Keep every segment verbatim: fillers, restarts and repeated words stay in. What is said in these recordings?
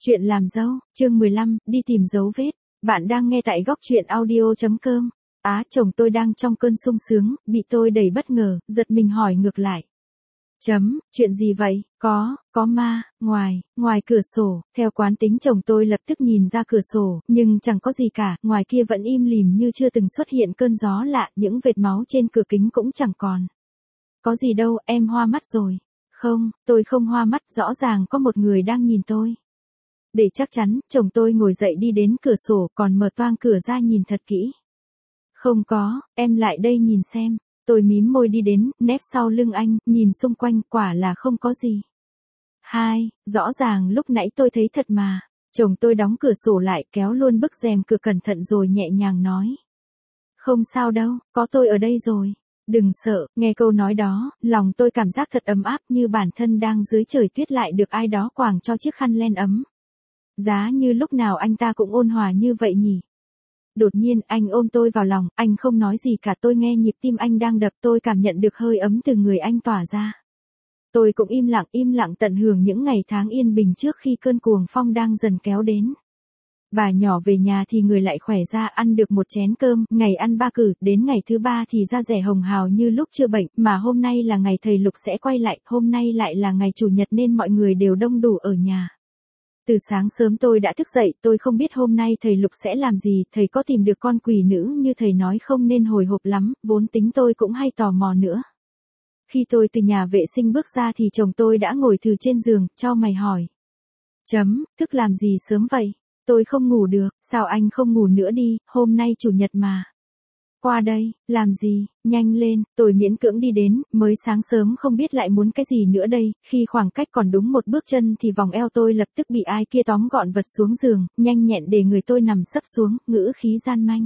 Chuyện làm dâu, chương mười lăm, đi tìm dấu vết. Bạn đang nghe tại góc truyện audio chấm com. Á, chồng tôi đang trong cơn sung sướng, bị tôi đẩy bất ngờ, giật mình hỏi ngược lại. Chấm, chuyện gì vậy? Có, có ma, ngoài, ngoài cửa sổ. Theo quán tính chồng tôi lập tức nhìn ra cửa sổ, nhưng chẳng có gì cả, ngoài kia vẫn im lìm như chưa từng xuất hiện cơn gió lạ, những vệt máu trên cửa kính cũng chẳng còn. Có gì đâu, em hoa mắt rồi. Không, tôi không hoa mắt, rõ ràng có một người đang nhìn tôi. Để chắc chắn, chồng tôi ngồi dậy đi đến cửa sổ, còn mở toang cửa ra nhìn thật kỹ. Không có, em lại đây nhìn xem. Tôi mím môi đi đến, nép sau lưng anh, nhìn xung quanh, quả là không có gì. Hai, rõ ràng lúc nãy tôi thấy thật mà. Chồng tôi đóng cửa sổ lại, kéo luôn bức rèm cửa cẩn thận rồi nhẹ nhàng nói. Không sao đâu, có tôi ở đây rồi. Đừng sợ, nghe câu nói đó, lòng tôi cảm giác thật ấm áp như bản thân đang dưới trời tuyết lại được ai đó quàng cho chiếc khăn len ấm. Giá như lúc nào anh ta cũng ôn hòa như vậy nhỉ. Đột nhiên anh ôm tôi vào lòng, anh không nói gì cả, tôi nghe nhịp tim anh đang đập, tôi cảm nhận được hơi ấm từ người anh tỏa ra. Tôi cũng im lặng im lặng tận hưởng những ngày tháng yên bình trước khi cơn cuồng phong đang dần kéo đến. Bà nhỏ về nhà thì người lại khỏe ra, ăn được một chén cơm, ngày ăn ba cử, đến ngày thứ ba thì da dẻ hồng hào như lúc chưa bệnh, mà hôm nay là ngày thầy Lục sẽ quay lại, hôm nay lại là ngày chủ nhật nên mọi người đều đông đủ ở nhà. Từ sáng sớm tôi đã thức dậy, tôi không biết hôm nay thầy Lục sẽ làm gì, thầy có tìm được con quỷ nữ như thầy nói không nên hồi hộp lắm, vốn tính tôi cũng hay tò mò nữa. Khi tôi từ nhà vệ sinh bước ra thì chồng tôi đã ngồi thừ trên giường, chau mày hỏi. Chấm, thức làm gì sớm vậy? Tôi không ngủ được, sao anh không ngủ nữa đi, hôm nay chủ nhật mà. Qua đây, làm gì, nhanh lên, tôi miễn cưỡng đi đến, mới sáng sớm không biết lại muốn cái gì nữa đây, khi khoảng cách còn đúng một bước chân thì vòng eo tôi lập tức bị ai kia tóm gọn vật xuống giường, nhanh nhẹn để người tôi nằm sấp xuống, ngữ khí gian manh.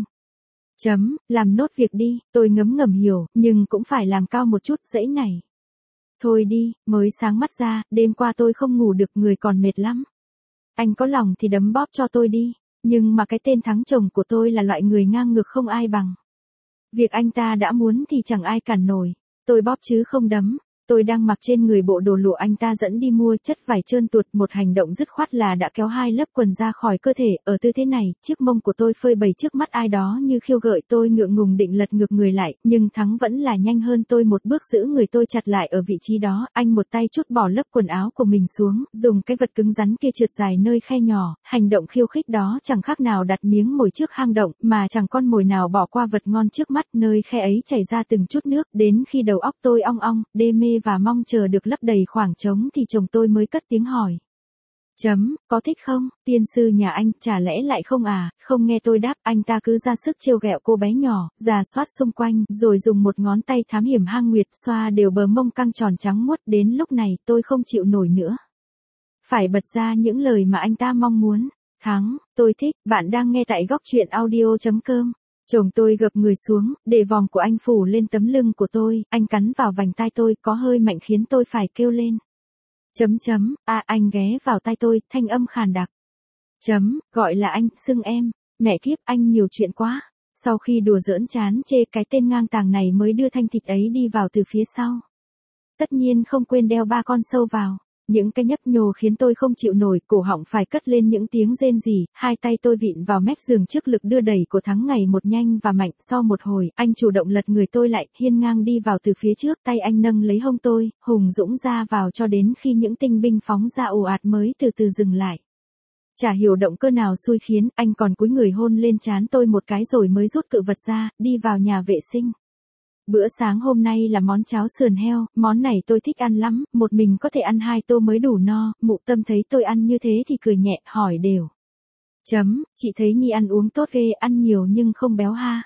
Chấm, làm nốt việc đi, tôi ngấm ngầm hiểu, nhưng cũng phải làm cao một chút, dãy này. Thôi đi, mới sáng mắt ra, đêm qua tôi không ngủ được, người còn mệt lắm. Anh có lòng thì đấm bóp cho tôi đi, nhưng mà cái tên thắng chồng của tôi là loại người ngang ngược không ai bằng. Việc anh ta đã muốn thì chẳng ai cản nổi, tôi bóp chứ không đấm. Tôi đang mặc trên người bộ đồ lụa anh ta dẫn đi mua, chất vải trơn tuột, một hành động dứt khoát là đã kéo hai lớp quần ra khỏi cơ thể, ở tư thế này, chiếc mông của tôi phơi bày trước mắt ai đó như khiêu gợi, tôi ngượng ngùng định lật ngược người lại, nhưng Thắng vẫn là nhanh hơn tôi một bước giữ người tôi chặt lại ở vị trí đó, anh một tay trút bỏ lớp quần áo của mình xuống, dùng cái vật cứng rắn kia trượt dài nơi khe nhỏ, hành động khiêu khích đó chẳng khác nào đặt miếng mồi trước hang động, mà chẳng con mồi nào bỏ qua vật ngon trước mắt, nơi khe ấy chảy ra từng chút nước, đến khi đầu óc tôi ong ong, đê mê và mong chờ được lấp đầy khoảng trống thì chồng tôi mới cất tiếng hỏi. Chấm, có thích không, tiên sư nhà anh, chả lẽ lại không à, không nghe tôi đáp, anh ta cứ ra sức trêu ghẹo cô bé nhỏ, rà soát xung quanh, rồi dùng một ngón tay thám hiểm hang nguyệt xoa đều bờ mông căng tròn trắng muốt, đến lúc này tôi không chịu nổi nữa. Phải bật ra những lời mà anh ta mong muốn. Thắng, tôi thích, bạn đang nghe tại góc truyện audio chấm com. Chồng tôi gập người xuống, để vòng của anh phủ lên tấm lưng của tôi, anh cắn vào vành tai tôi, có hơi mạnh khiến tôi phải kêu lên. Chấm chấm, à anh ghé vào tai tôi, thanh âm khàn đặc. Chấm, gọi là anh, xưng em, mẹ kiếp anh nhiều chuyện quá. Sau khi đùa giỡn chán chê cái tên ngang tàng này mới đưa thanh thịt ấy đi vào từ phía sau. Tất nhiên không quên đeo ba con sâu vào. Những cái nhấp nhô khiến tôi không chịu nổi, cổ họng phải cất lên những tiếng rên rỉ, hai tay tôi vịn vào mép giường trước lực đưa đẩy của Thắng ngày một nhanh và mạnh, sau một hồi, anh chủ động lật người tôi lại, hiên ngang đi vào từ phía trước, tay anh nâng lấy hông tôi, hùng dũng ra vào cho đến khi những tinh binh phóng ra ồ ạt mới từ từ dừng lại. Chả hiểu động cơ nào xui khiến, anh còn cúi người hôn lên trán tôi một cái rồi mới rút cự vật ra, đi vào nhà vệ sinh. Bữa sáng hôm nay là món cháo sườn heo, món này tôi thích ăn lắm, một mình có thể ăn hai tô mới đủ no, Mụ Tâm thấy tôi ăn như thế thì cười nhẹ, hỏi đều. Chấm, chị thấy Nhi ăn uống tốt ghê, ăn nhiều nhưng không béo ha.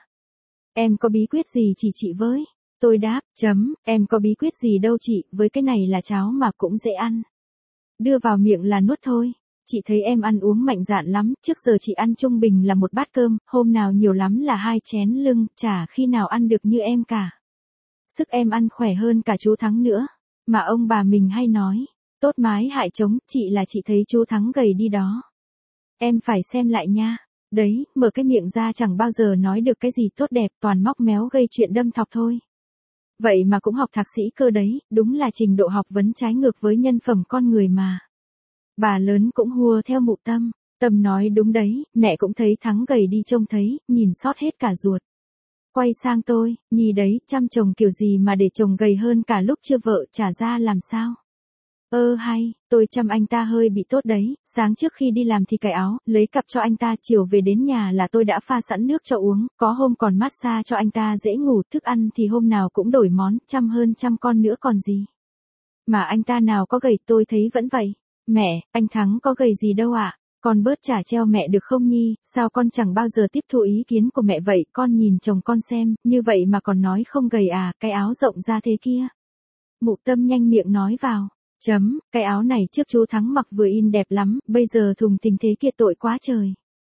Em có bí quyết gì chỉ chị với? Tôi đáp, chấm, em có bí quyết gì đâu chị, với cái này là cháo mà cũng dễ ăn. Đưa vào miệng là nuốt thôi. Chị thấy em ăn uống mạnh dạn lắm, trước giờ chị ăn trung bình là một bát cơm, hôm nào nhiều lắm là hai chén lưng, chả khi nào ăn được như em cả. Sức em ăn khỏe hơn cả chú Thắng nữa, mà ông bà mình hay nói, tốt mái hại trống, chị là chị thấy chú Thắng gầy đi đó. Em phải xem lại nha, đấy, mở cái miệng ra chẳng bao giờ nói được cái gì tốt đẹp, toàn móc méo gây chuyện đâm thọc thôi. Vậy mà cũng học thạc sĩ cơ đấy, đúng là trình độ học vấn trái ngược với nhân phẩm con người mà. Bà lớn cũng hùa theo Mụ Tâm. Tâm nói đúng đấy, mẹ cũng thấy Thắng gầy đi trông thấy, nhìn sót hết cả ruột. Quay sang tôi, Nhi đấy, chăm chồng kiểu gì mà để chồng gầy hơn cả lúc chưa vợ trả ra làm sao? Ơ hay, tôi chăm anh ta hơi bị tốt đấy, sáng trước khi đi làm thì cài áo, lấy cặp cho anh ta, chiều về đến nhà là tôi đã pha sẵn nước cho uống, có hôm còn massage cho anh ta dễ ngủ, thức ăn thì hôm nào cũng đổi món, chăm hơn chăm con nữa còn gì. Mà anh ta nào có gầy, tôi thấy vẫn vậy. Mẹ, anh Thắng có gầy gì đâu ạ. À? Con bớt chả treo mẹ được không Nhi, sao con chẳng bao giờ tiếp thu ý kiến của mẹ vậy, con nhìn chồng con xem, như vậy mà còn nói không gầy à, cái áo rộng ra thế kia. Mụ Tâm nhanh miệng nói vào. Chấm, cái áo này trước chú Thắng mặc vừa in đẹp lắm, bây giờ thùng tình thế kia tội quá trời.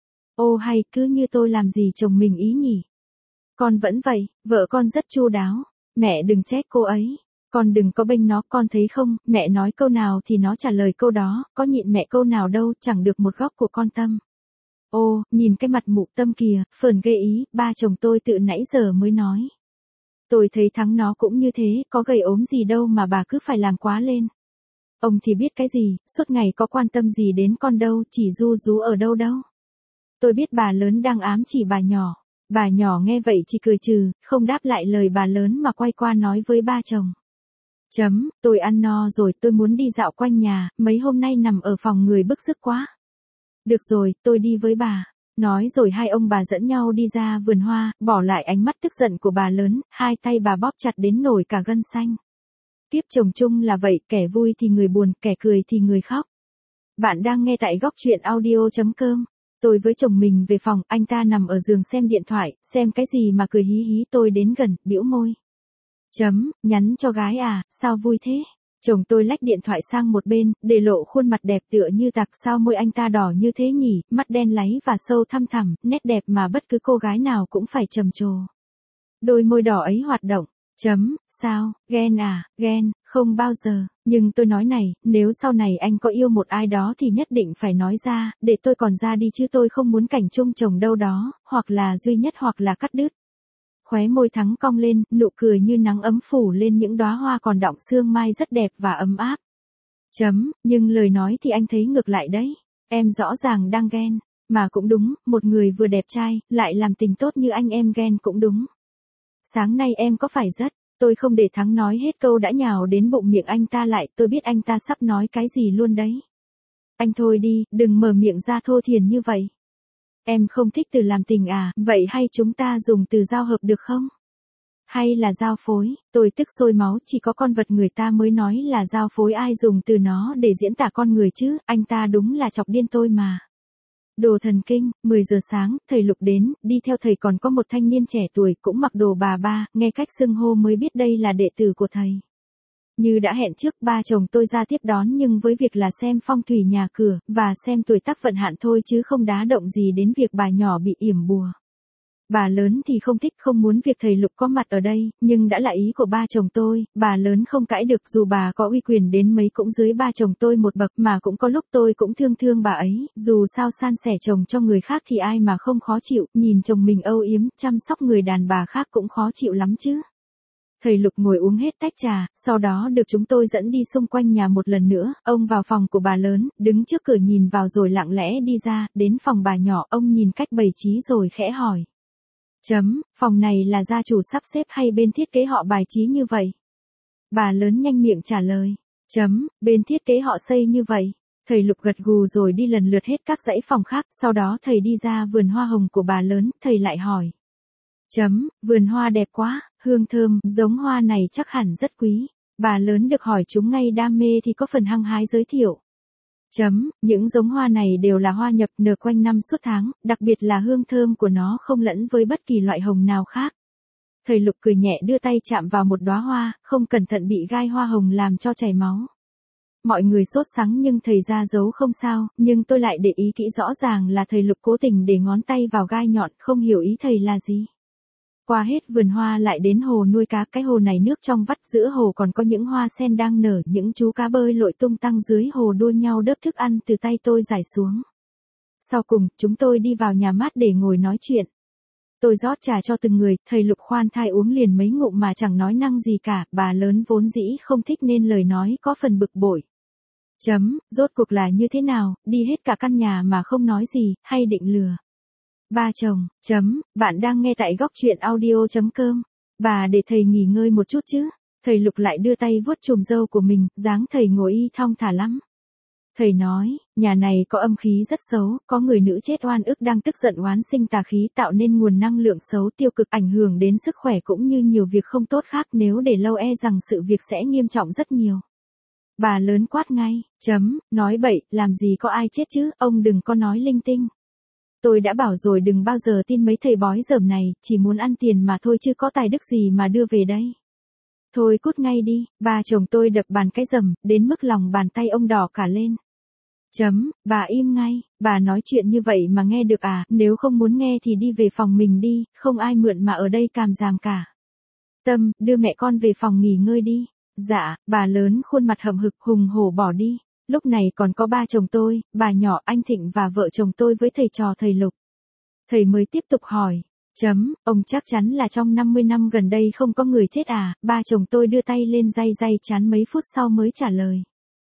Ô hay, cứ như tôi làm gì chồng mình ý nhỉ. Con vẫn vậy, vợ con rất chu đáo, mẹ đừng trách cô ấy. Con đừng có bênh nó, con thấy không, mẹ nói câu nào thì nó trả lời câu đó, có nhịn mẹ câu nào đâu, chẳng được một góc của con Tâm. Ô, nhìn cái mặt Mụ Tâm kìa, phờn ghê ý, ba chồng tôi tự nãy giờ mới nói. Tôi thấy Thắng nó cũng như thế, có gầy ốm gì đâu mà bà cứ phải làm quá lên. Ông thì biết cái gì, suốt ngày có quan tâm gì đến con đâu, chỉ ru rú ở đâu đâu. Tôi biết bà lớn đang ám chỉ bà nhỏ. Bà nhỏ nghe vậy chỉ cười trừ, không đáp lại lời bà lớn mà quay qua nói với ba chồng. Chấm, tôi ăn no rồi, tôi muốn đi dạo quanh nhà, mấy hôm nay nằm ở phòng người bức rứt quá. Được rồi, tôi đi với bà. Nói rồi hai ông bà dẫn nhau đi ra vườn hoa, bỏ lại ánh mắt tức giận của bà lớn, hai tay bà bóp chặt đến nổi cả gân xanh. Tiếp chồng chung là vậy, kẻ vui thì người buồn, kẻ cười thì người khóc. Bạn đang nghe tại góc truyện audio chấm com. Tôi với chồng mình về phòng, anh ta nằm ở giường xem điện thoại, xem cái gì mà cười hí hí, tôi đến gần, bĩu môi. Chấm, nhắn cho gái à, sao vui thế? Chồng tôi lách điện thoại sang một bên, để lộ khuôn mặt đẹp tựa như tạc, sao môi anh ta đỏ như thế nhỉ, mắt đen láy và sâu thăm thẳm, nét đẹp mà bất cứ cô gái nào cũng phải trầm trồ. Đôi môi đỏ ấy hoạt động. Chấm, sao, ghen à, ghen, không bao giờ, nhưng tôi nói này, nếu sau này anh có yêu một ai đó thì nhất định phải nói ra, để tôi còn ra đi chứ tôi không muốn cảnh chung chồng đâu đó, hoặc là duy nhất hoặc là cắt đứt. Khóe môi Thắng cong lên, nụ cười như nắng ấm phủ lên những đóa hoa còn đọng sương mai rất đẹp và ấm áp. Chấm, nhưng lời nói thì anh thấy ngược lại đấy, em rõ ràng đang ghen, mà cũng đúng, một người vừa đẹp trai, lại làm tình tốt như anh em ghen cũng đúng. Sáng nay em có phải rất, tôi không để Thắng nói hết câu đã nhào đến bụng miệng anh ta lại, tôi biết anh ta sắp nói cái gì luôn đấy. Anh thôi đi, đừng mở miệng ra thô thiển như vậy. Em không thích từ làm tình à, vậy hay chúng ta dùng từ giao hợp được không? Hay là giao phối, tôi tức sôi máu, chỉ có con vật người ta mới nói là giao phối, ai dùng từ nó để diễn tả con người chứ, anh ta đúng là chọc điên tôi mà. Đồ thần kinh, mười giờ sáng, thầy Lục đến, đi theo thầy còn có một thanh niên trẻ tuổi cũng mặc đồ bà ba, nghe cách xưng hô mới biết đây là đệ tử của thầy. Như đã hẹn trước, ba chồng tôi ra tiếp đón nhưng với việc là xem phong thủy nhà cửa, và xem tuổi tác vận hạn thôi chứ không đá động gì đến việc bà nhỏ bị yểm bùa. Bà lớn thì không thích, không muốn việc thầy Lục có mặt ở đây, nhưng đã là ý của ba chồng tôi, bà lớn không cãi được, dù bà có uy quyền đến mấy cũng dưới ba chồng tôi một bậc, mà cũng có lúc tôi cũng thương thương bà ấy, dù sao san sẻ chồng cho người khác thì ai mà không khó chịu, nhìn chồng mình âu yếm, chăm sóc người đàn bà khác cũng khó chịu lắm chứ. Thầy Lục ngồi uống hết tách trà, sau đó được chúng tôi dẫn đi xung quanh nhà một lần nữa, ông vào phòng của bà lớn, đứng trước cửa nhìn vào rồi lặng lẽ đi ra, đến phòng bà nhỏ, ông nhìn cách bày trí rồi khẽ hỏi. Chấm, phòng này là gia chủ sắp xếp hay bên thiết kế họ bài trí như vậy? Bà lớn nhanh miệng trả lời. Chấm, bên thiết kế họ xây như vậy. Thầy Lục gật gù rồi đi lần lượt hết các dãy phòng khác, sau đó thầy đi ra vườn hoa hồng của bà lớn, thầy lại hỏi. Chấm, vườn hoa đẹp quá, hương thơm, giống hoa này chắc hẳn rất quý. Bà lớn được hỏi chúng ngay đam mê thì có phần hăng hái giới thiệu. Chấm, những giống hoa này đều là hoa nhập nở quanh năm suốt tháng, đặc biệt là hương thơm của nó không lẫn với bất kỳ loại hồng nào khác. Thầy Lục cười nhẹ đưa tay chạm vào một đóa hoa, không cẩn thận bị gai hoa hồng làm cho chảy máu. Mọi người sốt sắng nhưng thầy ra giấu không sao, nhưng tôi lại để ý kỹ, rõ ràng là thầy Lục cố tình để ngón tay vào gai nhọn, không hiểu ý thầy là gì. Qua hết vườn hoa lại đến hồ nuôi cá, cái hồ này nước trong vắt, giữa hồ còn có những hoa sen đang nở, những chú cá bơi lội tung tăng dưới hồ đua nhau đớp thức ăn từ tay tôi rải xuống. Sau cùng, chúng tôi đi vào nhà mát để ngồi nói chuyện. Tôi rót trà cho từng người, thầy Lục khoan thai uống liền mấy ngụm mà chẳng nói năng gì cả, bà lớn vốn dĩ không thích nên lời nói có phần bực bội. Chấm, rốt cuộc là như thế nào, đi hết cả căn nhà mà không nói gì, hay định lừa. Ba chồng, chấm, bạn đang nghe tại góc truyện audio.com. Bà để thầy nghỉ ngơi một chút chứ. Thầy Lục lại đưa tay vuốt chùm râu của mình, dáng thầy ngồi y thong thả lắm. Thầy nói, nhà này có âm khí rất xấu, có người nữ chết oan ức đang tức giận oán sinh tà khí tạo nên nguồn năng lượng xấu tiêu cực ảnh hưởng đến sức khỏe cũng như nhiều việc không tốt khác, nếu để lâu e rằng sự việc sẽ nghiêm trọng rất nhiều. Bà lớn quát ngay, chấm, nói bậy, làm gì có ai chết chứ, ông đừng có nói linh tinh. Tôi đã bảo rồi đừng bao giờ tin mấy thầy bói dởm này, chỉ muốn ăn tiền mà thôi chứ có tài đức gì mà đưa về đây. Thôi cút ngay đi, bà chồng tôi đập bàn cái rầm, đến mức lòng bàn tay ông đỏ cả lên. Chấm, bà im ngay, bà nói chuyện như vậy mà nghe được à, nếu không muốn nghe thì đi về phòng mình đi, không ai mượn mà ở đây càm ràm cả. Tâm, đưa mẹ con về phòng nghỉ ngơi đi. Dạ, bà lớn khuôn mặt hậm hực hùng hổ bỏ đi. Lúc này còn có ba chồng tôi, bà nhỏ, anh Thịnh và vợ chồng tôi với thầy trò thầy Lục. Thầy mới tiếp tục hỏi. Chấm, ông chắc chắn là trong năm mươi năm gần đây không có người chết à, ba chồng tôi đưa tay lên day day chán mấy phút sau mới trả lời.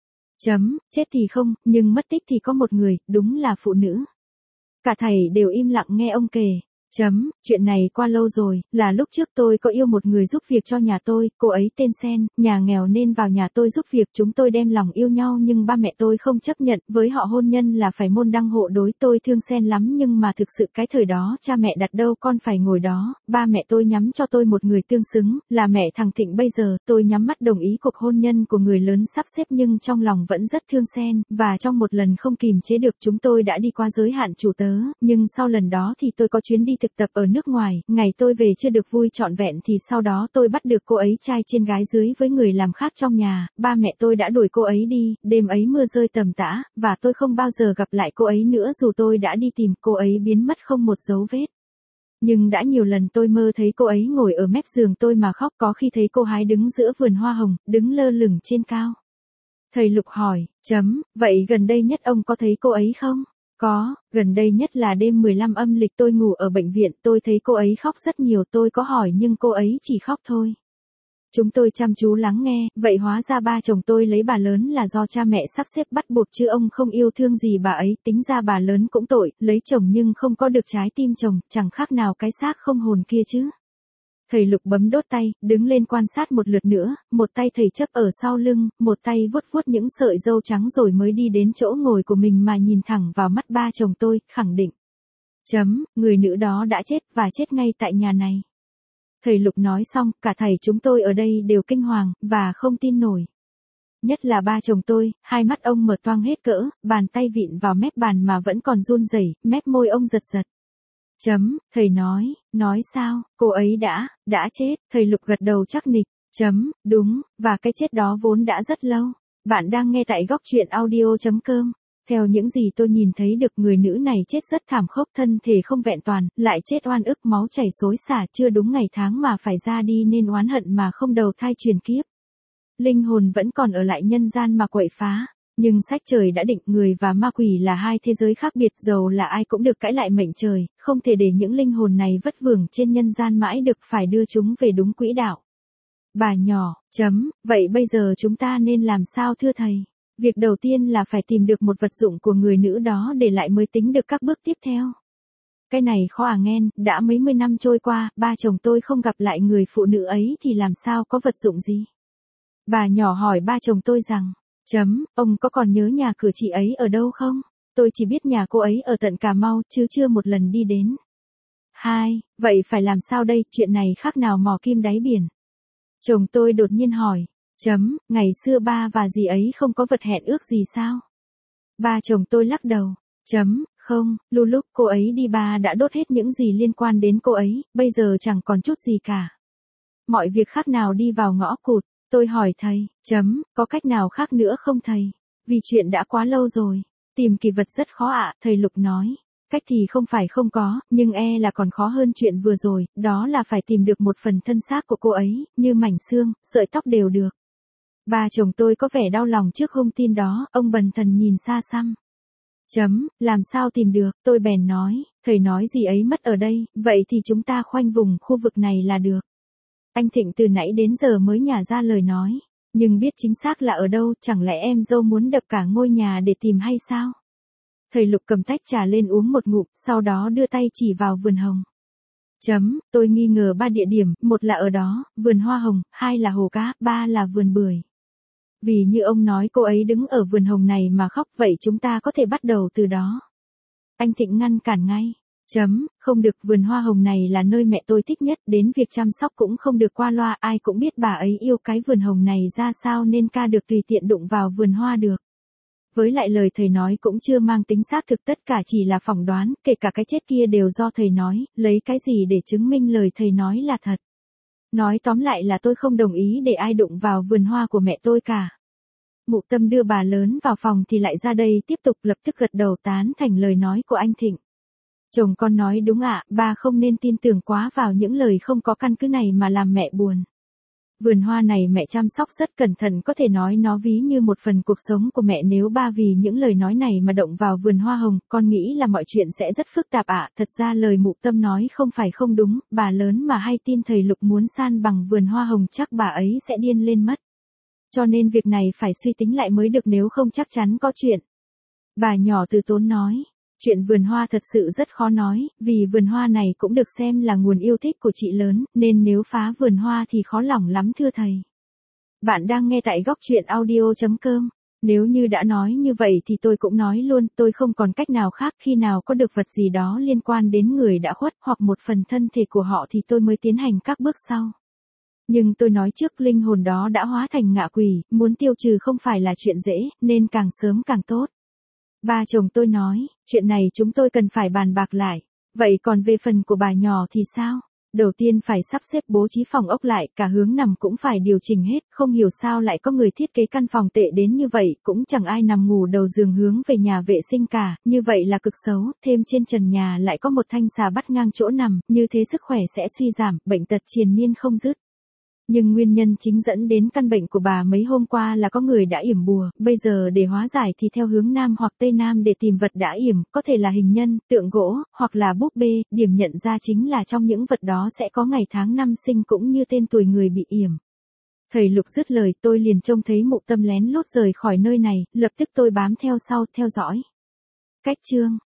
Chấm, chết thì không, nhưng mất tích thì có một người, đúng là phụ nữ. Cả thầy đều im lặng nghe ông kể. Chấm, chuyện này qua lâu rồi, là lúc trước tôi có yêu một người giúp việc cho nhà tôi, cô ấy tên Sen, nhà nghèo nên vào nhà tôi giúp việc, chúng tôi đem lòng yêu nhau nhưng ba mẹ tôi không chấp nhận, với họ hôn nhân là phải môn đăng hộ đối, tôi thương Sen lắm nhưng mà thực sự cái thời đó cha mẹ đặt đâu con phải ngồi đó, ba mẹ tôi nhắm cho tôi một người tương xứng, là mẹ thằng Thịnh bây giờ, tôi nhắm mắt đồng ý cuộc hôn nhân của người lớn sắp xếp nhưng trong lòng vẫn rất thương Sen, và trong một lần không kìm chế được chúng tôi đã đi qua giới hạn chủ tớ, nhưng sau lần đó thì tôi có chuyến đi thực tập ở nước ngoài, ngày tôi về chưa được vui trọn vẹn thì sau đó tôi bắt được cô ấy trai trên gái dưới với người làm khác trong nhà, ba mẹ tôi đã đuổi cô ấy đi, đêm ấy mưa rơi tầm tã, và tôi không bao giờ gặp lại cô ấy nữa dù tôi đã đi tìm, cô ấy biến mất không một dấu vết. Nhưng đã nhiều lần tôi mơ thấy cô ấy ngồi ở mép giường tôi mà khóc, có khi thấy cô hái đứng giữa vườn hoa hồng, đứng lơ lửng trên cao. Thầy Lục hỏi, chấm, vậy gần đây nhất ông có thấy cô ấy không? Có, gần đây nhất là đêm mười lăm âm lịch tôi ngủ ở bệnh viện, tôi thấy cô ấy khóc rất nhiều, tôi có hỏi nhưng cô ấy chỉ khóc thôi. Chúng tôi chăm chú lắng nghe, vậy hóa ra ba chồng tôi lấy bà lớn là do cha mẹ sắp xếp bắt buộc chứ ông không yêu thương gì bà ấy, tính ra bà lớn cũng tội, lấy chồng nhưng không có được trái tim chồng, chẳng khác nào cái xác không hồn kia chứ. Thầy Lục bấm đốt tay, đứng lên quan sát một lượt nữa, một tay thầy chấp ở sau lưng, một tay vuốt vuốt những sợi râu trắng rồi mới đi đến chỗ ngồi của mình mà nhìn thẳng vào mắt ba chồng tôi, khẳng định. Chấm, người nữ đó đã chết, và chết ngay tại nhà này. Thầy Lục nói xong, cả thầy chúng tôi ở đây đều kinh hoàng, và không tin nổi. Nhất là ba chồng tôi, hai mắt ông mở toang hết cỡ, bàn tay vịn vào mép bàn mà vẫn còn run rẩy, mép môi ông giật giật. Chấm, thầy nói, nói sao, cô ấy đã, đã chết, thầy Lục gật đầu chắc nịch, chấm, đúng, và cái chết đó vốn đã rất lâu. Bạn đang nghe tại góc truyện audio.com. Theo những gì tôi nhìn thấy được, người nữ này chết rất thảm khốc, thân thể không vẹn toàn, lại chết oan ức, máu chảy xối xả, chưa đúng ngày tháng mà phải ra đi nên oán hận mà không đầu thai truyền kiếp. Linh hồn vẫn còn ở lại nhân gian mà quậy phá. Nhưng sách trời đã định, người và ma quỷ là hai thế giới khác biệt, dầu là ai cũng được cãi lại mệnh trời, không thể để những linh hồn này vất vưởng trên nhân gian mãi được, phải đưa chúng về đúng quỹ đạo. Bà nhỏ, chấm, vậy bây giờ chúng ta nên làm sao thưa thầy? Việc đầu tiên là phải tìm được một vật dụng của người nữ đó để lại mới tính được các bước tiếp theo. Cái này khó à nghen, đã mấy mươi năm trôi qua, ba chồng tôi không gặp lại người phụ nữ ấy thì làm sao có vật dụng gì? Bà nhỏ hỏi ba chồng tôi rằng, chấm, ông có còn nhớ nhà cửa chị ấy ở đâu không? Tôi chỉ biết nhà cô ấy ở tận Cà Mau, chứ chưa một lần đi đến. Hai, vậy phải làm sao đây, chuyện này khác nào mò kim đáy biển. Chồng tôi đột nhiên hỏi, chấm, ngày xưa ba và dì ấy không có vật hẹn ước gì sao? Ba chồng tôi lắc đầu, chấm, không, lu lúc cô ấy đi ba đã đốt hết những gì liên quan đến cô ấy, bây giờ chẳng còn chút gì cả. Mọi việc khác nào đi vào ngõ cụt. Tôi hỏi thầy, chấm, có cách nào khác nữa không thầy? Vì chuyện đã quá lâu rồi. Tìm kỳ vật rất khó ạ, thầy Lục nói. Cách thì không phải không có, nhưng e là còn khó hơn chuyện vừa rồi, đó là phải tìm được một phần thân xác của cô ấy, như mảnh xương, sợi tóc đều được. Ba chồng tôi có vẻ đau lòng trước thông tin đó, ông bần thần nhìn xa xăm. Chấm, làm sao tìm được, tôi bèn nói, thầy nói gì ấy mất ở đây, vậy thì chúng ta khoanh vùng khu vực này là được. Anh Thịnh từ nãy đến giờ mới nhả ra lời nói. Nhưng biết chính xác là ở đâu, chẳng lẽ em dâu muốn đập cả ngôi nhà để tìm hay sao? Thầy Lục cầm tách trà lên uống một ngụm, sau đó đưa tay chỉ vào vườn hồng. Chấm, tôi nghi ngờ ba địa điểm, một là ở đó, vườn hoa hồng, hai là hồ cá, ba là vườn bưởi. Vì như ông nói cô ấy đứng ở vườn hồng này mà khóc, vậy chúng ta có thể bắt đầu từ đó. Anh Thịnh ngăn cản ngay. Chấm, không được, vườn hoa hồng này là nơi mẹ tôi thích nhất, đến việc chăm sóc cũng không được qua loa, ai cũng biết bà ấy yêu cái vườn hồng này ra sao nên ca được tùy tiện đụng vào vườn hoa được. Với lại lời thầy nói cũng chưa mang tính xác thực, tất cả chỉ là phỏng đoán, kể cả cái chết kia đều do thầy nói, lấy cái gì để chứng minh lời thầy nói là thật. Nói tóm lại là tôi không đồng ý để ai đụng vào vườn hoa của mẹ tôi cả. Mụ Tâm đưa bà lớn vào phòng thì lại ra đây tiếp tục lập tức gật đầu tán thành lời nói của anh Thịnh. Chồng con nói đúng ạ, bà không nên tin tưởng quá vào những lời không có căn cứ này mà làm mẹ buồn. Vườn hoa này mẹ chăm sóc rất cẩn thận, có thể nói nó ví như một phần cuộc sống của mẹ, nếu ba vì những lời nói này mà động vào vườn hoa hồng, con nghĩ là mọi chuyện sẽ rất phức tạp ạ. Thật ra lời Mụ Tâm nói không phải không đúng, bà lớn mà hay tin thầy Lục muốn san bằng vườn hoa hồng chắc bà ấy sẽ điên lên mất. Cho nên việc này phải suy tính lại mới được, nếu không chắc chắn có chuyện. Bà nhỏ từ tốn nói. Chuyện vườn hoa thật sự rất khó nói, vì vườn hoa này cũng được xem là nguồn yêu thích của chị lớn, nên nếu phá vườn hoa thì khó lòng lắm thưa thầy. Bạn đang nghe tại góc truyện audio chấm com. Nếu như đã nói như vậy thì tôi cũng nói luôn, tôi không còn cách nào khác, khi nào có được vật gì đó liên quan đến người đã khuất hoặc một phần thân thể của họ thì tôi mới tiến hành các bước sau. Nhưng tôi nói trước, linh hồn đó đã hóa thành ngạ quỷ, muốn tiêu trừ không phải là chuyện dễ, nên càng sớm càng tốt. Ba chồng tôi nói, chuyện này chúng tôi cần phải bàn bạc lại. Vậy còn về phần của bà nhỏ thì sao? Đầu tiên phải sắp xếp bố trí phòng ốc lại, cả hướng nằm cũng phải điều chỉnh hết, không hiểu sao lại có người thiết kế căn phòng tệ đến như vậy, cũng chẳng ai nằm ngủ đầu giường hướng về nhà vệ sinh cả, như vậy là cực xấu, thêm trên trần nhà lại có một thanh xà bắt ngang chỗ nằm, như thế sức khỏe sẽ suy giảm, bệnh tật triền miên không dứt. Nhưng nguyên nhân chính dẫn đến căn bệnh của bà mấy hôm qua là có người đã yểm bùa, bây giờ để hóa giải thì theo hướng Nam hoặc Tây Nam để tìm vật đã yểm, có thể là hình nhân, tượng gỗ, hoặc là búp bê, điểm nhận ra chính là trong những vật đó sẽ có ngày tháng năm sinh cũng như tên tuổi người bị yểm. Thầy Lục dứt lời tôi liền trông thấy Mụ Tâm lén lút rời khỏi nơi này, lập tức tôi bám theo sau, theo dõi. Cách chương